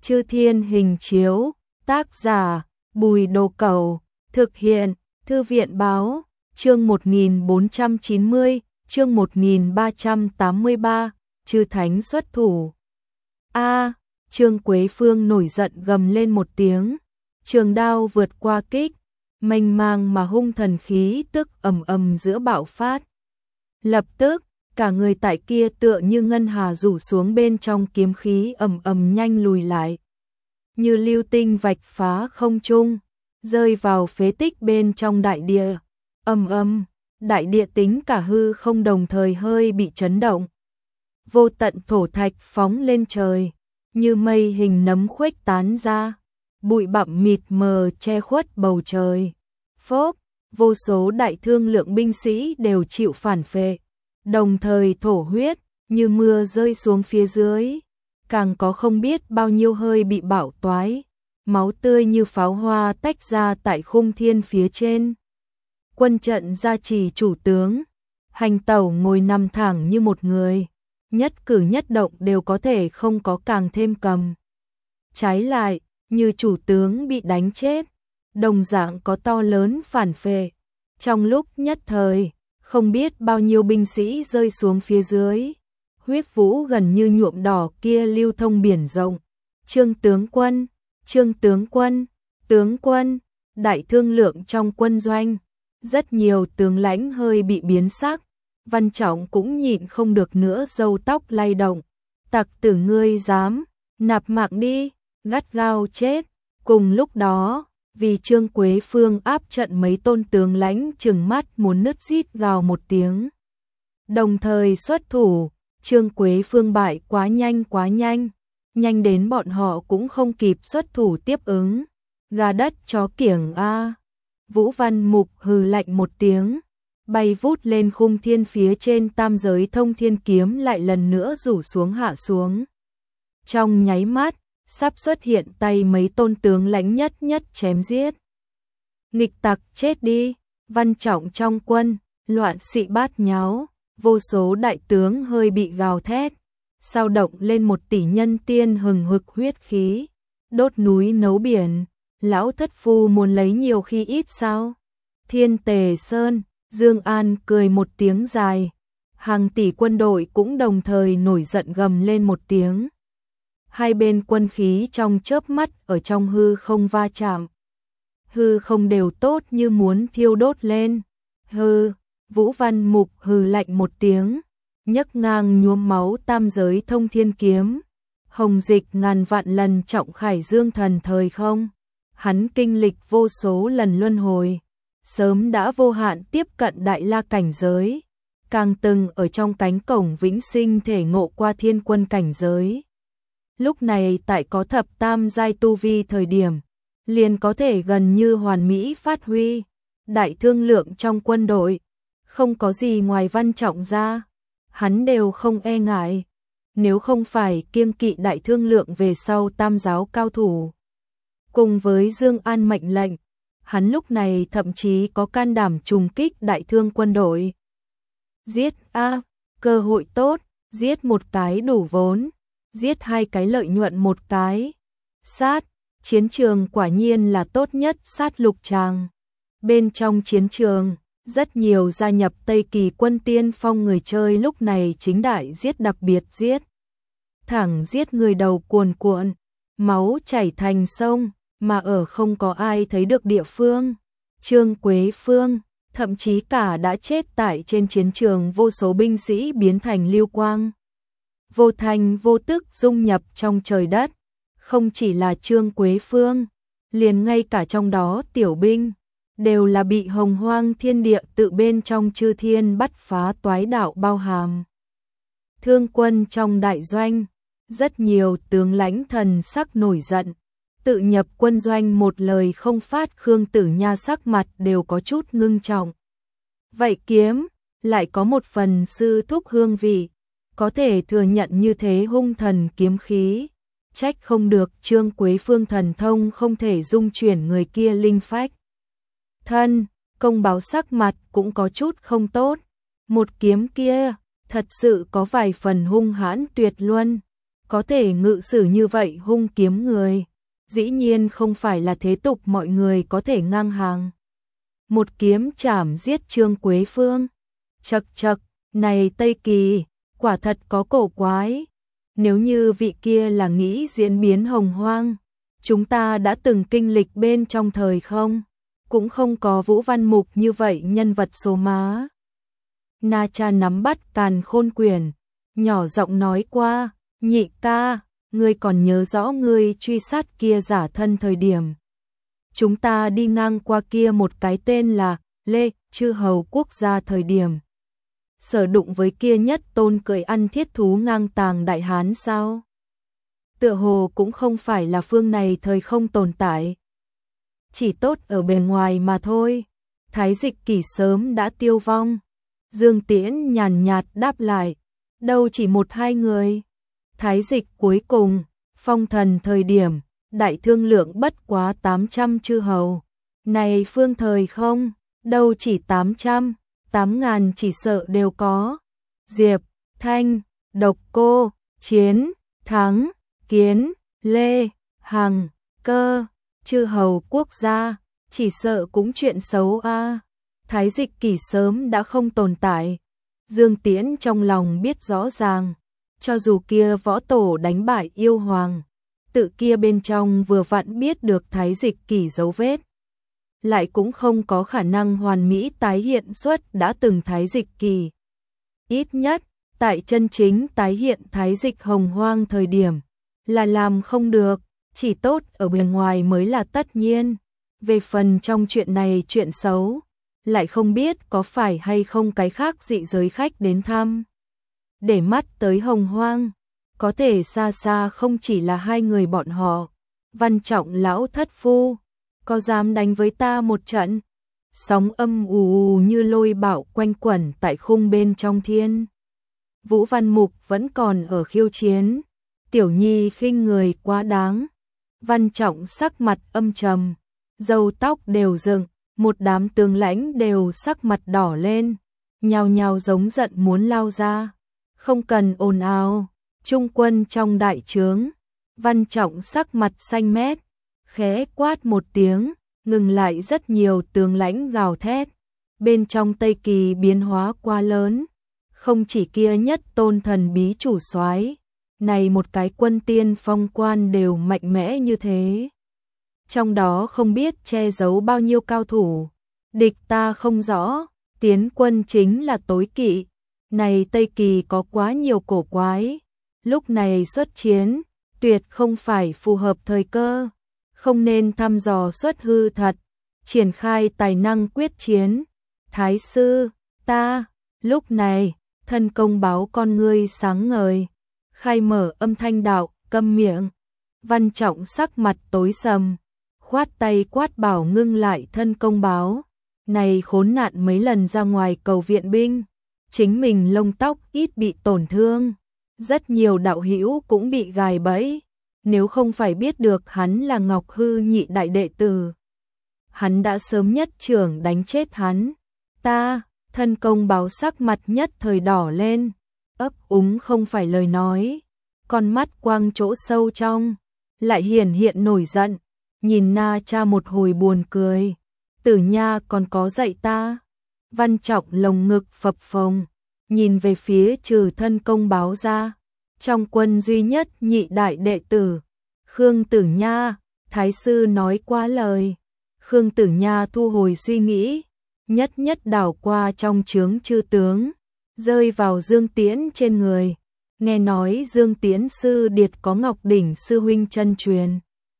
Chư Thiên Hình Chiếu, tác giả, Bùi Đồ Cẩu, thực hiện, Thư viện Báo, chương 1490, chương 1383, chư thánh xuất thủ. Trương Quế Phương nổi giận gầm lên một tiếng, trường đao vượt qua kích, mênh mang mà hung thần khí tức ầm ầm giữa bạo phát. Lập tức, cả người tại kia tựa như ngân hà rủ xuống bên trong kiếm khí ầm ầm nhanh lùi lại. Như lưu tinh vạch phá không trung, rơi vào phế tích bên trong đại địa. Ầm ầm, đại địa tính cả hư không đồng thời hơi bị chấn động. Vô tận thổ thạch phóng lên trời, như mây hình nấm khuếch tán ra, bụi bặm mịt mờ che khuất bầu trời. Phốp, vô số đại thương lượng binh sĩ đều chịu phản phệ, đồng thời thổ huyết, như mưa rơi xuống phía dưới. Càng có không biết bao nhiêu hơi bị bạo toái, máu tươi như pháo hoa tách ra tại khung thiên phía trên. Quân trận gia trì chủ tướng, hành tẩu ngồi nằm thẳng như một người, nhất cử nhất động đều có thể không có càng thêm cầm. Trái lại, như chủ tướng bị đánh chết, đồng dạng có to lớn phản phệ. Trong lúc nhất thời, không biết bao nhiêu binh sĩ rơi xuống phía dưới. Huyết vũ gần như nhuộm đỏ kia lưu thông biển rộng. Trương tướng quân, tướng quân, đại thương lượng trong quân doanh. Rất nhiều tướng lãnh hơi bị biến sắc. Văn Trọng cũng nhịn không được nữa, râu tóc lay động. Tặc tử ngươi dám, nạp mạng đi, gắt gao chết. Cùng lúc đó, vì Trương Quế Phương áp trận, mấy tôn tướng lãnh trừng mắt muốn nứt rít gào một tiếng. Đồng thời xuất thủ. Trương Quế Phương bại quá nhanh, nhanh đến bọn họ cũng không kịp xuất thủ tiếp ứng. Gà đất chó kiểng a. Vũ Văn Mục hừ lạnh một tiếng, bay vút lên khung thiên phía trên, tam giới thông thiên kiếm lại lần nữa rủ xuống hạ xuống. Trong nháy mắt, sắp xuất hiện tay mấy tôn tướng lãnh nhất chém giết. Nghịch tặc chết đi, Văn Trọng trong quân, loạn xị bát nháo. Vô số đại tướng hơi bị gào thét, sao động lên một tỷ nhân tiên hừng hực huyết khí, đốt núi nấu biển, lão thất phu muốn lấy nhiều khi ít sao? Thiên Tề Sơn, Dương An cười một tiếng dài, hàng tỷ quân đội cũng đồng thời nổi giận gầm lên một tiếng. Hai bên quân khí trong chớp mắt ở trong hư không va chạm. Hư không đều tốt như muốn thiêu đốt lên. Vũ Văn Mục hừ lạnh một tiếng, nhấc ngang nhuốm máu tam giới thông thiên kiếm. Hồng dịch ngàn vạn lần trọng khải dương thần thời không. Hắn kinh lịch vô số lần luân hồi, sớm đã vô hạn tiếp cận đại la cảnh giới, càng từng ở trong cánh cổng vĩnh sinh thể ngộ qua thiên quân cảnh giới. Lúc này tại có thập tam giai tu vi thời điểm, liền có thể gần như hoàn mỹ phát huy. Đại thương lượng trong quân đội, không có gì ngoài Văn Trọng ra, hắn đều không e ngại. Nếu không phải kiêng kỵ đại thương lượng về sau tam giáo cao thủ, cùng với Dương An mệnh lệnh, hắn lúc này thậm chí có can đảm trùng kích đại thương quân đội. Giết cơ hội tốt, giết một cái đủ vốn, giết hai cái lợi nhuận một cái. Sát, chiến trường quả nhiên là tốt nhất sát lục tràng. Bên trong chiến trường, rất nhiều gia nhập Tây Kỳ quân tiên phong người chơi lúc này chính đại giết, đặc biệt giết. Thẳng giết người đầu cuồn cuộn, máu chảy thành sông, mà ở không có ai thấy được địa phương. Trương Quế Phương, thậm chí cả đã chết tại trên chiến trường, vô số binh sĩ biến thành lưu quang. Vô thành vô tức dung nhập trong trời đất. Không chỉ là Trương Quế Phương, liền ngay cả trong đó tiểu binh, đều là bị hồng hoang thiên địa tự bên trong chư thiên bắt phá toái đạo bao hàm. Thương quân trong đại doanh, rất nhiều tướng lãnh thần sắc nổi giận, tự nhập quân doanh một lời không phát. Khương Tử Nha sắc mặt đều có chút ngưng trọng. Vậy kiếm, lại có một phần sư thúc hương vị, có thể thừa nhận như thế hung thần kiếm khí. Trách không được Trương Quế Phương thần thông không thể dung chuyển người kia linh phách. Thân, công báo sắc mặt cũng có chút không tốt. Một kiếm kia, thật sự có vài phần hung hãn tuyệt luân. có thể ngự sử như vậy hung kiếm người, dĩ nhiên không phải là thế tục mọi người có thể ngang hàng. Một kiếm chảm giết Trương Quế Phương. Chậc chậc, này Tây Kỳ, quả thật có cổ quái. Nếu như vị kia là nghĩ diễn biến hồng hoang, chúng ta đã từng kinh lịch bên trong thời không, cũng không có Vũ Văn Mục như vậy nhân vật số má. Na Cha nắm bắt Càn Khôn Quyển, nhỏ giọng nói qua, nhị ca, ngươi còn nhớ rõ ngươi truy sát kia giả thân thời điểm. Chúng ta đi ngang qua kia một cái tên là Lê Chư Hầu quốc gia thời điểm. Sở đụng với kia nhất tôn cười ăn thiết thú ngang tàng đại hán sao? Tựa hồ cũng không phải là phương này thời không tồn tại. Chỉ tốt ở bề ngoài mà thôi. Thái Dịch Kỷ sớm đã tiêu vong. Dương Tiễn nhàn nhạt đáp lại, đâu chỉ một hai người. Thái Dịch cuối cùng, phong thần thời điểm, đại thương lượng bất quá 800 chư hầu. Này phương thời không, đâu chỉ 800, 8.000 chỉ sợ đều có. Diệp, Thanh, Độc Cô, Chiến, Thắng, Kiến, Lê, Hằng, Cơ, chư hầu quốc gia, chỉ sợ cũng chuyện xấu a. Thái Dịch Kỷ sớm đã không tồn tại. Dương Tiễn trong lòng biết rõ ràng, cho dù kia võ tổ đánh bại yêu hoàng, tự kia bên trong vừa vặn biết được Thái Dịch Kỷ dấu vết, lại cũng không có khả năng hoàn mỹ tái hiện xuất đã từng Thái Dịch Kỷ. Ít nhất, tại chân chính tái hiện Thái Dịch hồng hoang thời điểm, là làm không được, chỉ tốt ở bề ngoài mới là tất nhiên. Về phần trong chuyện này chuyện xấu, lại không biết có phải hay không cái khác dị giới khách đến thăm. Để mắt tới hồng hoang, có thể xa xa không chỉ là hai người bọn họ. Văn Trọng lão thất phu, có dám đánh với ta một trận? Sóng âm ù ù như lôi bạo quanh quẩn tại khung bên trong thiên. Vũ Văn Mục vẫn còn ở khiêu chiến. Tiểu Nhi khinh người quá đáng. Văn Trọng sắc mặt âm trầm, râu tóc đều dựng, một đám tướng lãnh đều sắc mặt đỏ lên, nhao nhao giống giận muốn lao ra. Không cần ồn ào, trung quân trong đại trướng. Văn Trọng sắc mặt xanh mét, khẽ quát một tiếng, ngừng lại rất nhiều tướng lãnh gào thét. Bên trong Tây Kỳ biến hóa quá lớn, không chỉ kia nhất tôn thần bí chủ soái, này một cái quân tiên phong quan đều mạnh mẽ như thế. Trong đó không biết che giấu bao nhiêu cao thủ, địch ta không rõ, tiến quân chính là tối kỵ. Này Tây Kỳ có quá nhiều cổ quái, lúc này xuất chiến, tuyệt không phải phù hợp thời cơ, không nên thăm dò xuất hư thật, triển khai tài năng quyết chiến. Thái sư, ta, lúc này, thân công báo con ngươi sáng ngời, khai mở âm thanh đạo, câm miệng. Văn Trọng sắc mặt tối sầm, khoát tay quát bảo ngưng lại thân công báo. Này khốn nạn mấy lần ra ngoài cầu viện binh, chính mình lông tóc ít bị tổn thương, rất nhiều đạo hữu cũng bị gài bẫy. Nếu không phải biết được hắn là Ngọc Hư nhị đại đệ tử, hắn đã sớm nhất trưởng đánh chết hắn. Ta, thân công báo sắc mặt nhất thời đỏ lên, ấp úng không phải lời nói, con mắt quang chỗ sâu trong, lại hiển hiện nổi giận, nhìn Na Cha một hồi buồn cười. Tử Nha còn có dạy ta. Văn Trọng lồng ngực phập phồng, nhìn về phía trừ thân công báo ra, trong quân duy nhất nhị đại đệ tử, Khương Tử Nha, thái sư nói quá lời. Khương Tử Nha thu hồi suy nghĩ, nhất nhất đảo qua trong trướng chư tướng, rơi vào Dương Tiễn trên người. Nghe nói Dương Tiễn sư điệt có Ngọc Đỉnh sư huynh chân truyền.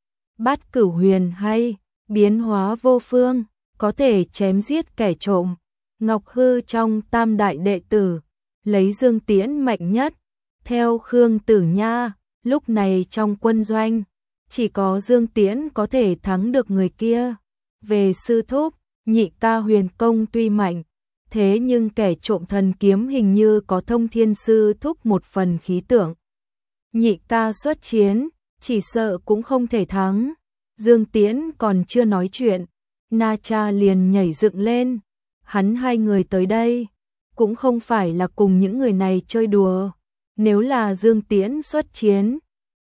Bát Cửu Huyền hay, biến hóa vô phương, có thể chém giết kẻ trộm. Ngọc Hư trong tam đại đệ tử, lấy Dương Tiễn mạnh nhất. Theo Khương Tử Nha, lúc này trong quân doanh, chỉ có Dương Tiễn có thể thắng được người kia. Về sư thúc, nhị ca huyền công tuy mạnh, thế nhưng kẻ trộm thần kiếm hình như có thông thiên sư thúc một phần khí tượng. Nhị ca xuất chiến, chỉ sợ cũng không thể thắng. Dương Tiễn còn chưa nói chuyện, Na Cha liền nhảy dựng lên. Hắn hai người tới đây, cũng không phải là cùng những người này chơi đùa. Nếu là Dương Tiễn xuất chiến,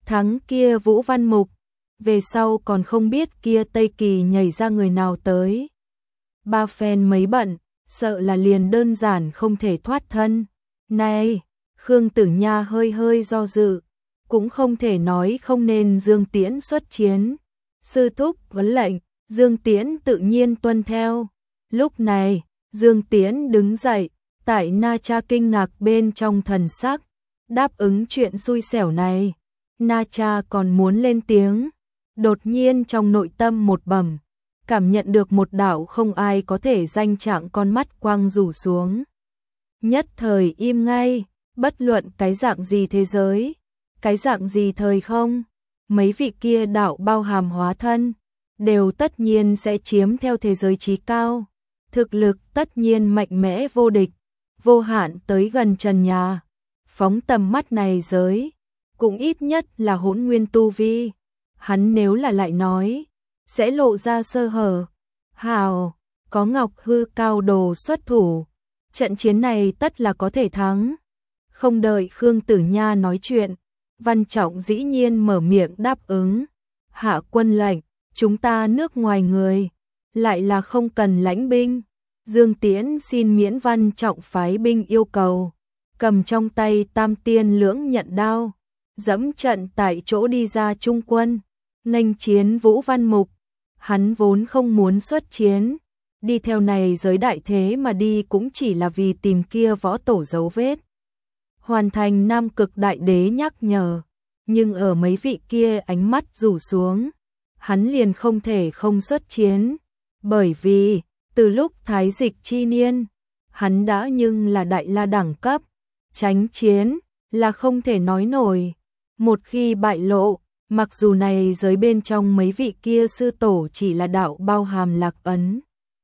thắng kia Vũ Văn Mục, về sau còn không biết kia Tây Kỳ nhảy ra người nào tới. Ba phen mấy bận, sợ là liền đơn giản không thể thoát thân. Này, Khương Tử Nha hơi hơi do dự, cũng không thể nói không nên Dương Tiễn xuất chiến. Sư thúc vấn lệnh, Dương Tiễn tự nhiên tuân theo. Lúc này, Dương Tiễn đứng dậy, tại Na Cha kinh ngạc bên trong thần sắc, đáp ứng chuyện xui xẻo này. Na Cha còn muốn lên tiếng, đột nhiên trong nội tâm một bầm, cảm nhận được một đạo không ai có thể danh trạng con mắt quang rủ xuống. Nhất thời im ngay, bất luận cái dạng gì thế giới, cái dạng gì thời không, mấy vị kia đạo bao hàm hóa thân, đều tất nhiên sẽ chiếm theo thế giới trí cao. Thực lực tất nhiên mạnh mẽ vô địch, vô hạn tới gần trần nhà. Phóng tầm mắt này giới, cũng ít nhất là hỗn nguyên tu vi. Hắn nếu là lại nói, sẽ lộ ra sơ hở. Hào, có Ngọc Hư cao đồ xuất thủ, trận chiến này tất là có thể thắng. Không đợi Khương Tử Nha nói chuyện, Văn Trọng dĩ nhiên mở miệng đáp ứng. Hạ quân lệnh, chúng ta nước ngoài người, lại là không cần lãnh binh. Dương Tiễn xin miễn Văn Trọng phái binh yêu cầu, cầm trong tay Tam Tiên Lưỡng Nhận đao, dẫm trận tại chỗ đi ra trung quân, nghênh chiến Vũ Văn Mục. Hắn vốn không muốn xuất chiến, đi theo này giới đại thế mà đi cũng chỉ là vì tìm kia võ tổ dấu vết. Hoàn thành Nam Cực Đại Đế nhắc nhở, nhưng ở mấy vị kia ánh mắt rủ xuống, hắn liền không thể không xuất chiến, bởi vì từ lúc Thái Dịch chi niên, hắn đã nhưng là đại la đẳng cấp, tránh chiến là không thể nói nổi. Một khi bại lộ, mặc dù này giới bên trong mấy vị kia sư tổ chỉ là đạo bao hàm Lạc Ấn,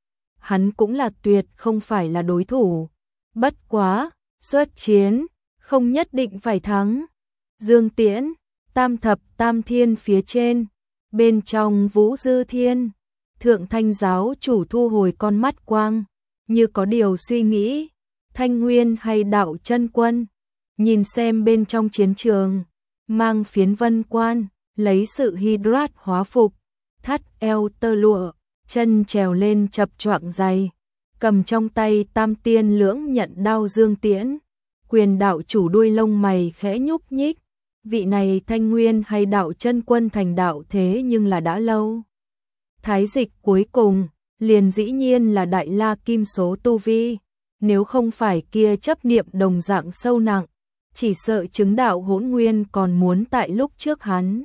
hắn cũng là tuyệt không phải là đối thủ. Bất quá, xuất chiến, không nhất định phải thắng. Dương Tiễn, Tam Thập Tam Thiên phía trên, bên trong Vũ Dư Thiên, Thượng Thanh giáo chủ thu hồi con mắt quang, như có điều suy nghĩ. Thanh Nguyên hay Đạo Chân Quân, nhìn xem bên trong chiến trường, mang phiến vân quan, lấy sự hydrat hóa phục, thắt eo tơ lụa, chân trèo lên chập choạng dày, cầm trong tay Tam Tiên Lưỡng Nhận đao. Dương Tiễn, Quyền đạo chủ đuôi lông mày khẽ nhúc nhích, vị này Thanh Nguyên hay Đạo Chân Quân thành đạo thế nhưng là đã lâu. Thái Dịch cuối cùng, liền dĩ nhiên là đại la kim số tu vi, nếu không phải kia chấp niệm đồng dạng sâu nặng, chỉ sợ chứng đạo hỗn nguyên còn muốn tại lúc trước hắn.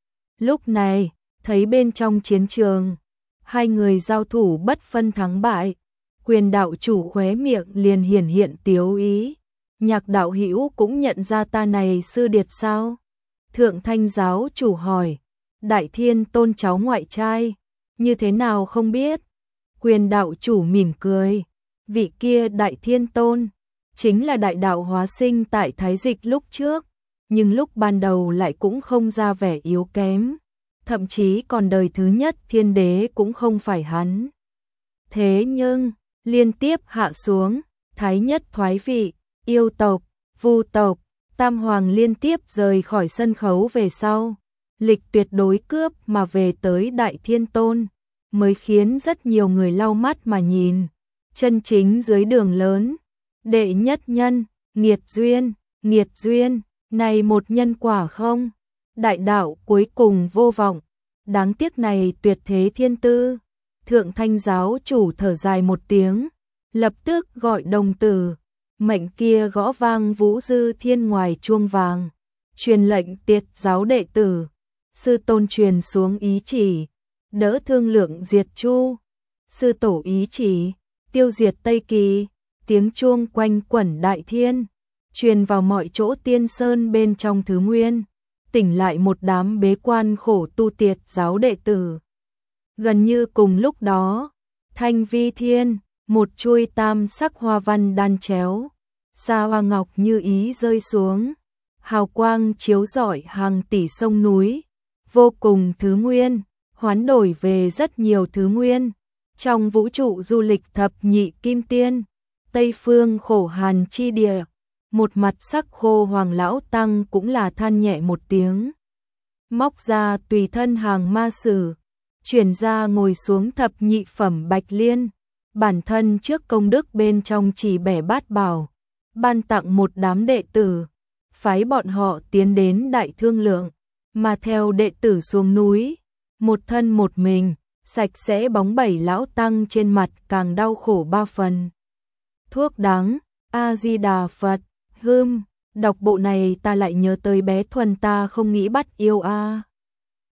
Lúc này, thấy bên trong chiến trường, hai người giao thủ bất phân thắng bại, Quyền đạo chủ khóe miệng liền hiển hiện tiếu ý. Nhạc đạo hữu cũng nhận ra ta này sư điệt sao? Thượng Thanh giáo chủ hỏi. Đại Thiên Tôn cháu ngoại trai, như thế nào không biết? Quyền đạo chủ mỉm cười. Vị kia Đại Thiên Tôn, chính là đại đạo hóa sinh tại Thái Dịch lúc trước, nhưng lúc ban đầu lại cũng không ra vẻ yếu kém. Thậm chí còn đời thứ nhất thiên đế cũng không phải hắn. Thế nhưng, liên tiếp hạ xuống, Thái nhất thoái vị, yêu tộc, vu tộc, tam hoàng liên tiếp rời khỏi sân khấu về sau, lịch tuyệt đối cướp mà về tới Đại Thiên Tôn, mới khiến rất nhiều người lau mắt mà nhìn. Chân chính dưới đường lớn, đệ nhất nhân, nghiệt duyên, này một nhân quả không? Đại đạo cuối cùng vô vọng, đáng tiếc này tuyệt thế thiên tư. Thượng Thanh giáo chủ thở dài một tiếng, lập tức gọi đồng tử, mệnh kia gõ vang Vũ Dư Thiên ngoài chuông vàng, truyền lệnh tiệt giáo đệ tử, sư tôn truyền xuống ý chỉ, đỡ Thương Lượng diệt Chu, sư tổ ý chỉ, tiêu diệt Tây Kỳ. Tiếng chuông quanh quẩn đại thiên, truyền vào mọi chỗ tiên sơn bên trong thứ nguyên, tỉnh lại một đám bế quan khổ tu tiệt giáo đệ tử. Gần như cùng lúc đó, Thanh Vi Thiên, một chuôi tam sắc hoa văn đan chéo, sa hoa ngọc như ý rơi xuống, hào quang chiếu rọi hàng tỷ sông núi, vô cùng thứ nguyên, hoán đổi về rất nhiều thứ nguyên. Trong vũ trụ du lịch thập nhị kim tiên, Tây phương khổ hàn chi địa, một mặt sắc khô Hoàng lão tăng cũng là than nhẹ một tiếng. móc ra tùy thân hàng ma sử, chuyển ra ngồi xuống thập nhị phẩm bạch liên, bản thân trước công đức bên trong chỉ bẻ bát bảo, ban tặng một đám đệ tử, phái bọn họ tiến đến Đại Thương Lượng, mà theo đệ tử xuống núi, một thân một mình, sạch sẽ bóng bẩy lão tăng trên mặt càng đau khổ ba phần. Thuốc đắng, A-di-đà Phật, đọc bộ này ta lại nhớ tới bé Thuần ta không nghĩ bắt yêu a.